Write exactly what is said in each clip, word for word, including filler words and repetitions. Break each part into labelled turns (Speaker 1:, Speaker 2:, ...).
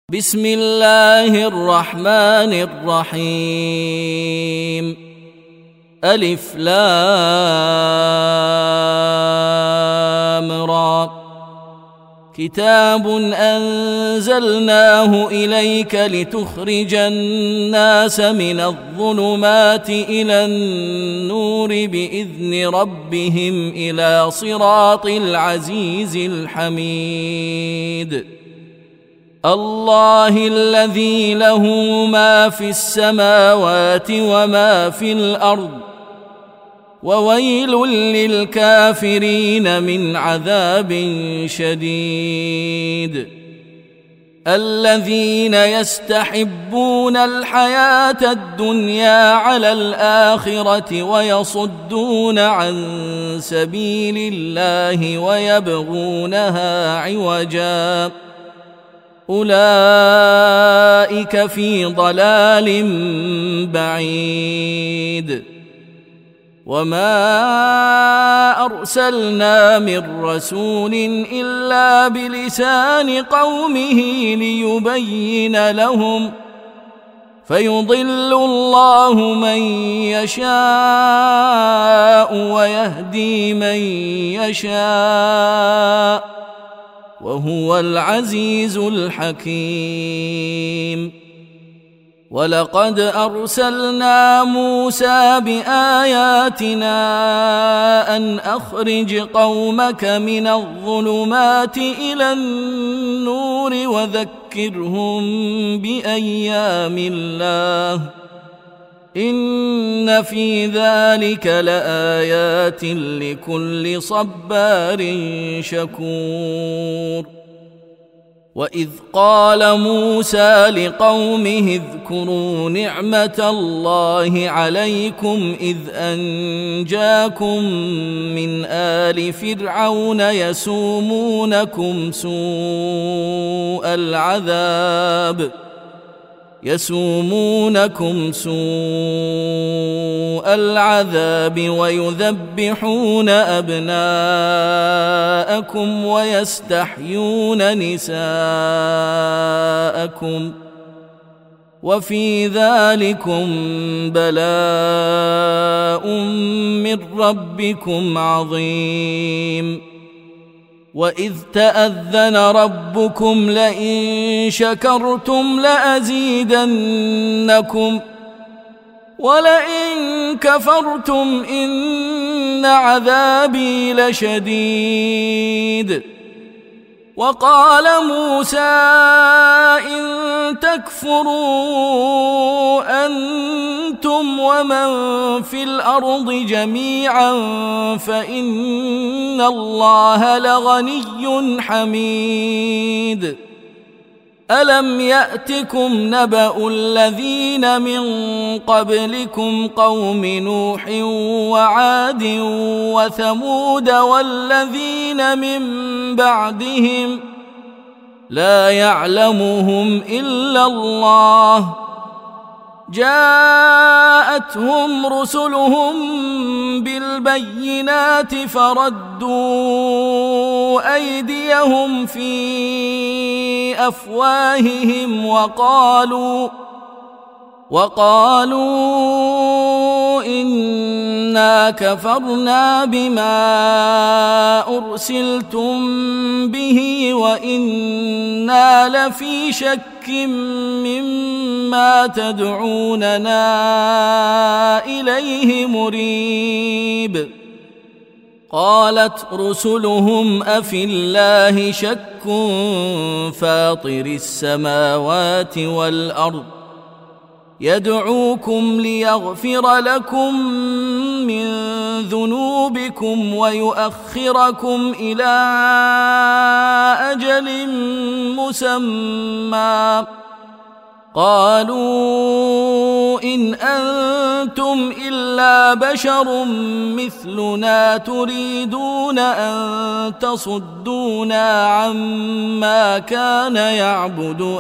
Speaker 1: بسم الله الرحمن الرحيم ألف لام را كتاب أنزلناه إليك لتخرج الناس من الظلمات إلى النور بإذن ربهم إلى صراط العزيز الحميد الله الذي له ما في السماوات وما في الأرض وويل للكافرين من عذاب شديد الذين يستحبون الحياة الدنيا على الآخرة ويصدون عن سبيل الله ويبغونها عوجا أولئك في ضلال بعيد وما أرسلنا من رسول إلا بلسان قومه ليبين لهم فيضل الله من يشاء ويهدي من يشاء وهو العزيز الحكيم ولقد أرسلنا موسى بآياتنا أن أخرج قومك من الظلمات إلى النور وذكرهم بأيام الله إن في ذلك لآيات لكل صبار شكور وإذ قال موسى لقومه اذكروا نعمة الله عليكم إذ أنجاكم من آل فرعون يسومونكم سوء العذاب يسومونكم سوء العذاب ويذبحون أبناءكم ويستحيون نساءكم وفي ذلكم بلاء من ربكم عظيم وإذ تأذن ربكم لئن شكرتم لأزيدنكم ولئن كفرتم إن عذابي لشديد وقال موسى إن تكفروا أنتم ومن في الأرض جميعا فإن الله لغني حميد ألم يأتكم نبأ الذين من قبلكم قوم نوح وعاد وثمود والذين من بعدهم لا يعلمهم إلا الله جاءتهم رسلهم بالبينات فردوا أيديهم في أفواههم وقالوا وقالوا إنا كفرنا بما أرسلتم به وإنا لفي شك مما تدعوننا إليه مريب قالت رسلهم أفي الله شك فاطر السماوات والأرض يدعوكم ليغفر لكم من ذنوبكم ويؤخركم إلى أجل مسمى قالوا إن أنتم إلا بشر مثلنا تريدون أن تصدونا عما كان يعبد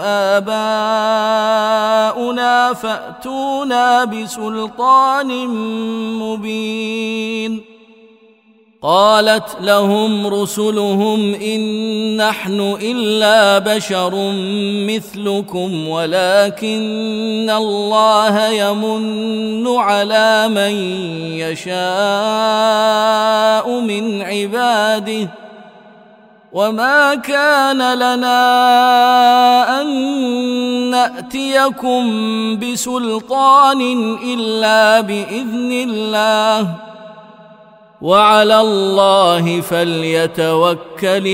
Speaker 1: آباؤنا فأتونا بسلطان مبين قالت لهم رسلهم إن نحن إلا بشر مثلكم ولكن الله يمن على من يشاء من عباده وما كان لنا أن نأتيكم بسلطان إلا بإذن الله وعلى الله فليتوكل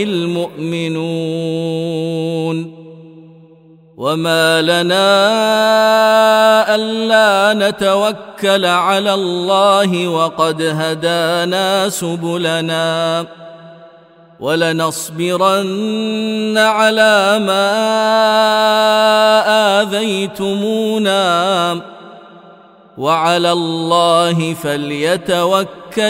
Speaker 1: المؤمنون وما لنا ألا نتوكل على الله وقد هدانا سبلنا ولنصبرن على ما آذيتمونا وعلى الله فليتوكل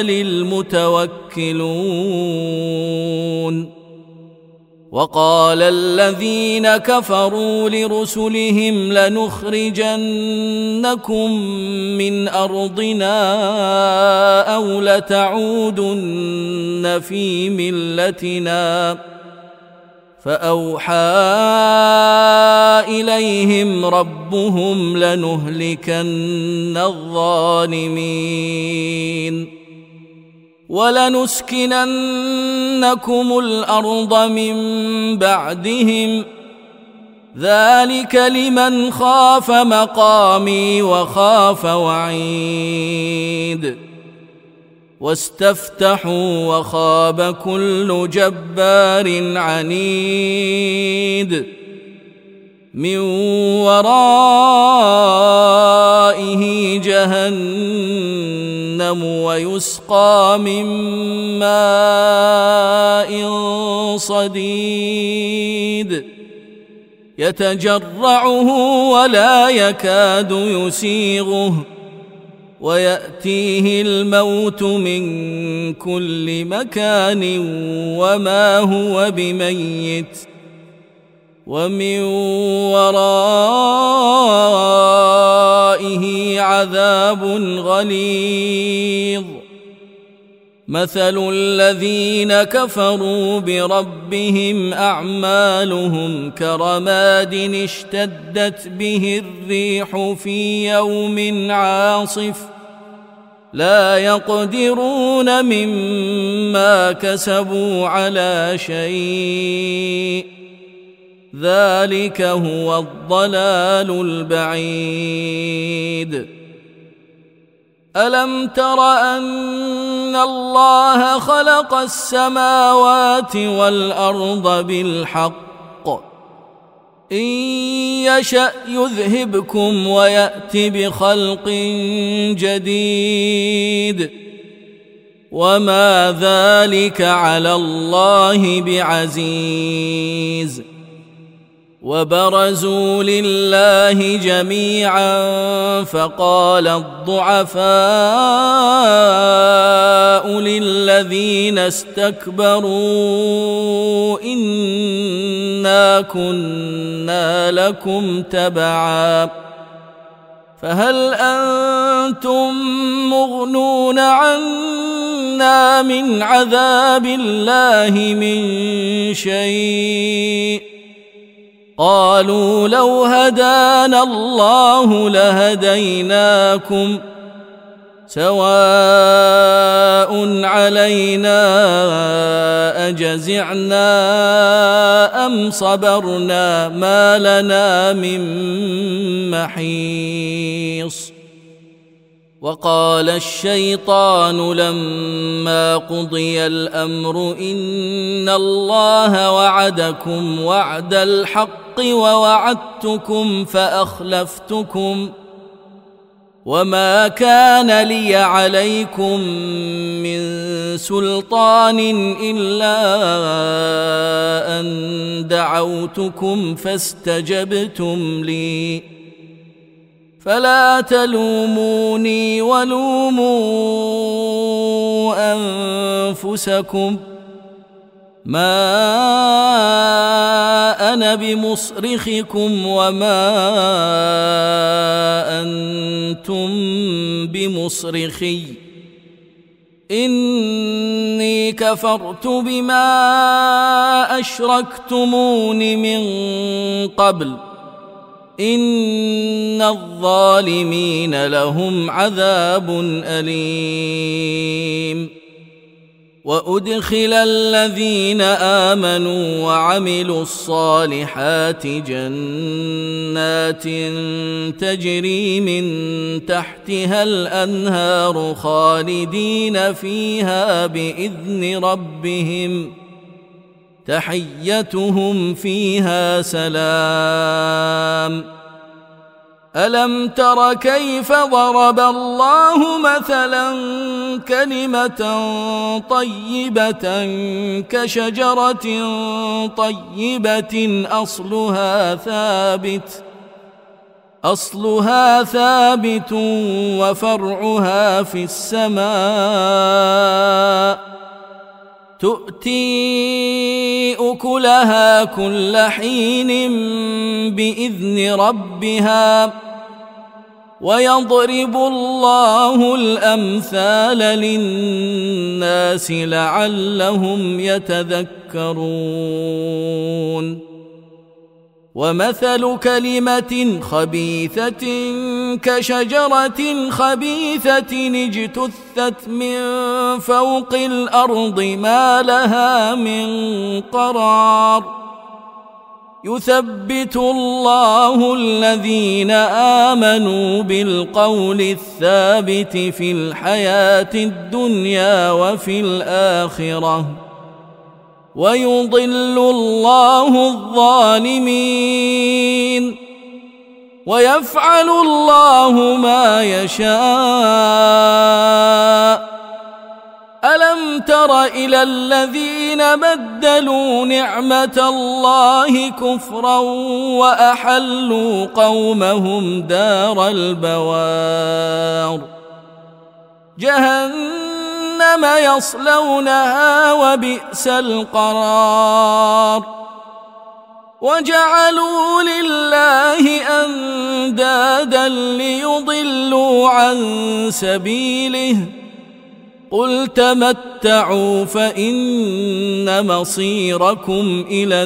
Speaker 1: المتوكلون وقال الذين كفروا لرسلهم لنخرجنكم من أرضنا أو لتعودن في ملتنا فأوحى إليهم ربهم لنهلكن الظالمين ولنسكننكم الأرض من بعدهم ذلك لمن خاف مقامي وخاف وعيد واستفتحوا وخاب كل جبار عنيد من ورائه جهنم ويسقى من ماء صديد يتجرعه ولا يكاد يسيغه ويأتيه الموت من كل مكان وما هو بميت ومن ورائه عذاب غليظ مثل الذين كفروا بربهم أعمالهم كرماد اشتدت به الريح في يوم عاصف لا يقدرون مما كسبوا على شيء ذلك هو الضلال البعيد ألم تر أن الله خلق السماوات والأرض بالحق إن يشأ يذهبكم ويأت بخلق جديد وما ذلك على الله بعزيز وبرزوا لله جميعا فقال الضعفاء للذين استكبروا إنا كنا لكم تبعا فهل أنتم مغنون عنا من عذاب الله من شيء قالوا لو هدانا الله لهديناكم سواء علينا أجزعنا أم صبرنا ما لنا من محيص وقال الشيطان لما قضي الأمر إن الله وعدكم وعد الحق ووعدتكم فأخلفتكم وما كان لي عليكم من سلطان إلا أن دعوتكم فاستجبتم لي فلا تلوموني ولوموا أنفسكم ما أنا بمصرخكم وما أنتم بمصرخي إني كفرت بما أشركتمون من قبل إن الظالمين لهم عذاب أليم وأدخل الذين آمنوا وعملوا الصالحات جنات تجري من تحتها الأنهار خالدين فيها بإذن ربهم تحيتهم فيها سلام ألم تر كيف ضرب الله مثلا كلمة طيبة كشجرة طيبة أصلها ثابت أصلها ثابت وفرعها في السماء تؤتي أكلها كل حين بإذن ربها ويضرب الله الأمثال للناس لعلهم يتذكرون ومثل كلمة خبيثة كشجرة خبيثة اجتثت من فوق الأرض ما لها من قرار يثبت الله الذين آمنوا بالقول الثابت في الحياة الدنيا وفي الآخرة ويضل الله الظالمين ويفعل الله ما يشاء ألم تر إلى الذين بدلوا نعمة الله كفرا وأحلوا قومهم دار البوار جهنم يصلونها وبئس القرار وجعلوا لله أندادا ليضلوا عن سبيله قل تمتعوا فإن مصيركم إلى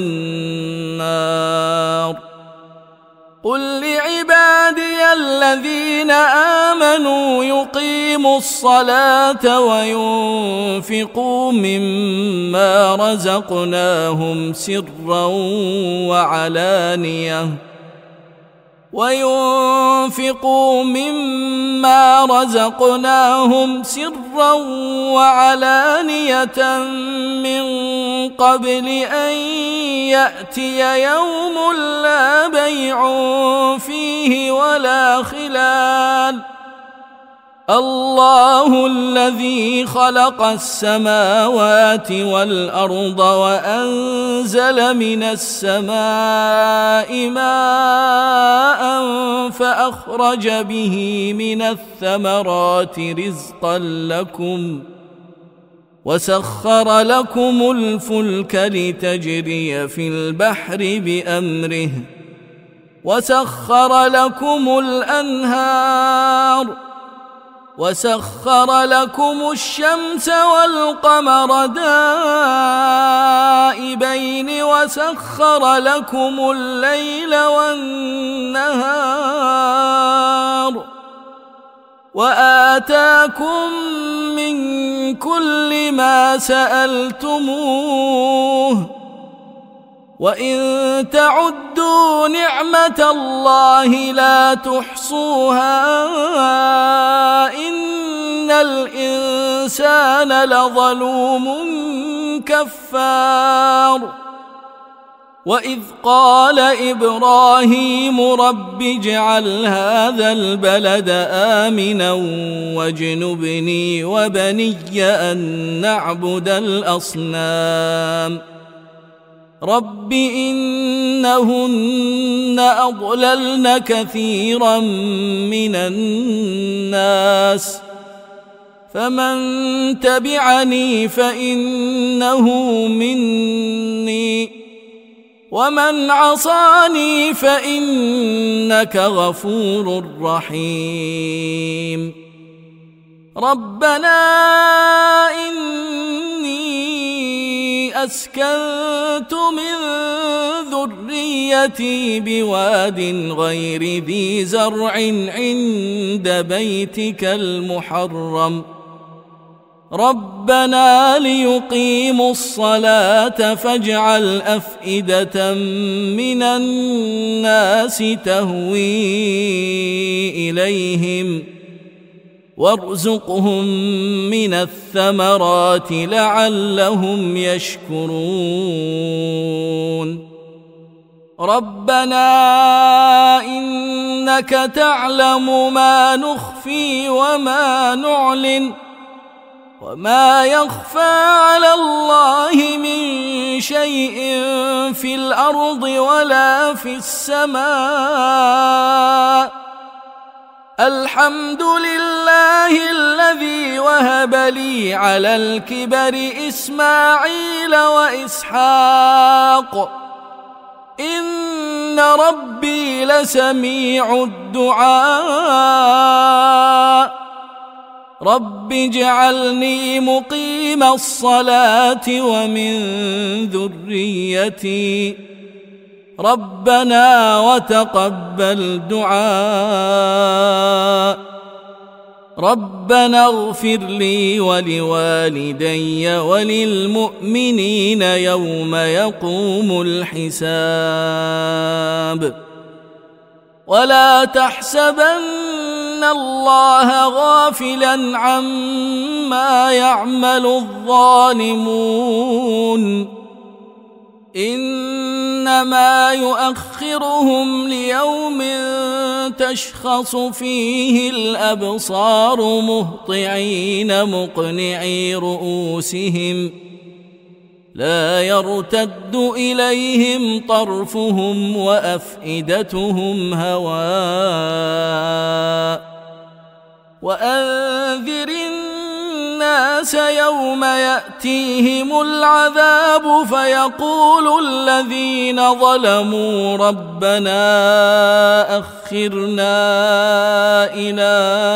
Speaker 1: النار قل لعبادي الذين آمنوا يقيموا الصلاة وينفقوا مما رزقناهم سرا وعلانية وينفقوا مما رزقناهم سرا وعلانية من قبل أن يأتي يوم لا بيع فيه ولا خلال الله الذي خلق السماوات والأرض وأنزل من السماء ماء فأخرج به من الثمرات رزقا لكم وسخر لكم الفلك لتجري في البحر بأمره وسخر لكم الأنهار وسخر لكم الشمس والقمر دائبين وسخر لكم الليل والنهار وآتاكم من كل ما سألتموه وإن تعدوا نعمة الله لا تحصوها إن الإنسان لظلوم كفار وإذ قال إبراهيم رب اجعل هذا البلد آمنا واجنبني وبني أن نعبد الأصنام رب إنهن أضللن كثيرا من الناس فمن تبعني فإنه مني ومن عصاني فإنك غفور رحيم ربنا إني أسكنت من ذريتي بواد غير ذي زرع عند بيتك المحرم ربنا ليقيموا الصلاة فاجعل أفئدة من الناس تهوي إليهم وارزقهم من الثمرات لعلهم يشكرون ربنا إنك تعلم ما نخفي وما نعلن وما يخفى على الله من شيء في الأرض ولا في السماء الحمد لله الذي وهب لي على الكبر إسماعيل وإسحاق إن ربي لسميع الدعاء رب اجعلني مقيم الصلاة ومن ذريتي ربنا وتقبل دعاء ربنا اغفر لي ولوالدي وللمؤمنين يوم يقوم الحساب ولا تحسبن الله غافلا عما يعمل الظالمون إنما يؤخرهم ليوم تشخص فيه الأبصار مهطعين مقنعي رؤوسهم لا يرتد إليهم طرفهم وأفئدتهم هواء وأنذر الناس يوم يأتيهم العذاب فيقول الذين ظلموا ربنا أخرنا إلى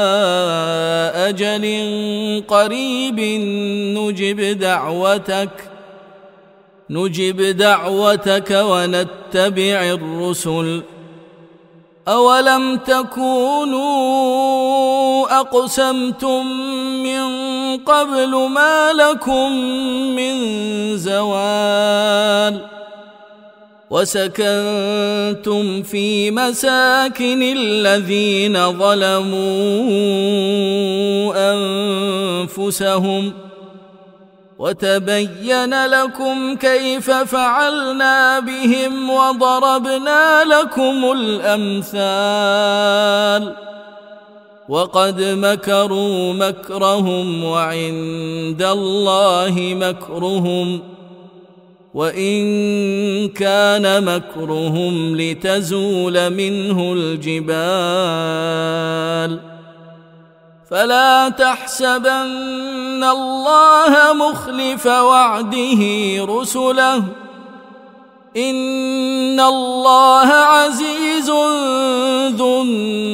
Speaker 1: أجل قريب نجب دعوتك نجب دعوتك ونتبع الرسل أولم تكونوا أقسمتم من قبل ما لكم من زوال وسكنتم في مساكن الذين ظلموا أنفسهم وتبين لكم كيف فعلنا بهم وضربنا لكم الأمثال وقد مكروا مكرهم وعند الله مكرهم وإن كان مكرهم لتزول منه الجبال فلا تحسبن الله مخلف وعده رسله إن الله عزيز ذو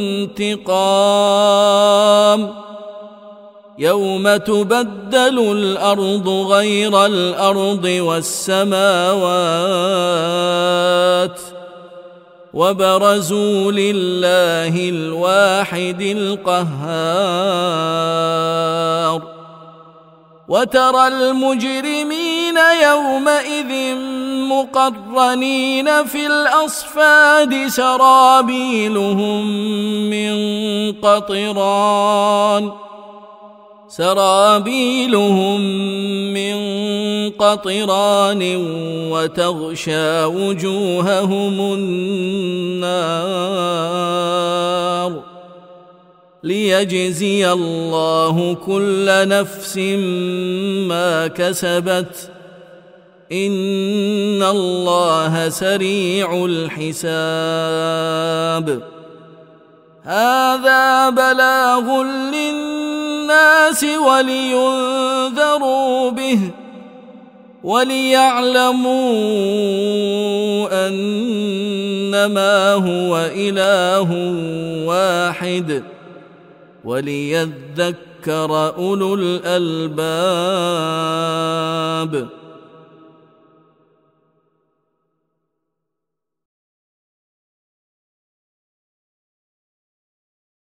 Speaker 1: انتقام يوم تبدل الأرض غير الأرض والسماوات وبرزوا لله الواحد القهار وترى المجرمين يومئذ مقرنين في الأصفاد سرابيلهم من قطران سرابيلهم من قطران وتغشى وجوههم النار ليجزي الله كل نفس ما كسبت إن الله سريع الحساب هذا بلاغ للناس ولينذروا به وليعلموا أنما هو إله واحد وليذكر وذكر أولو الألباب.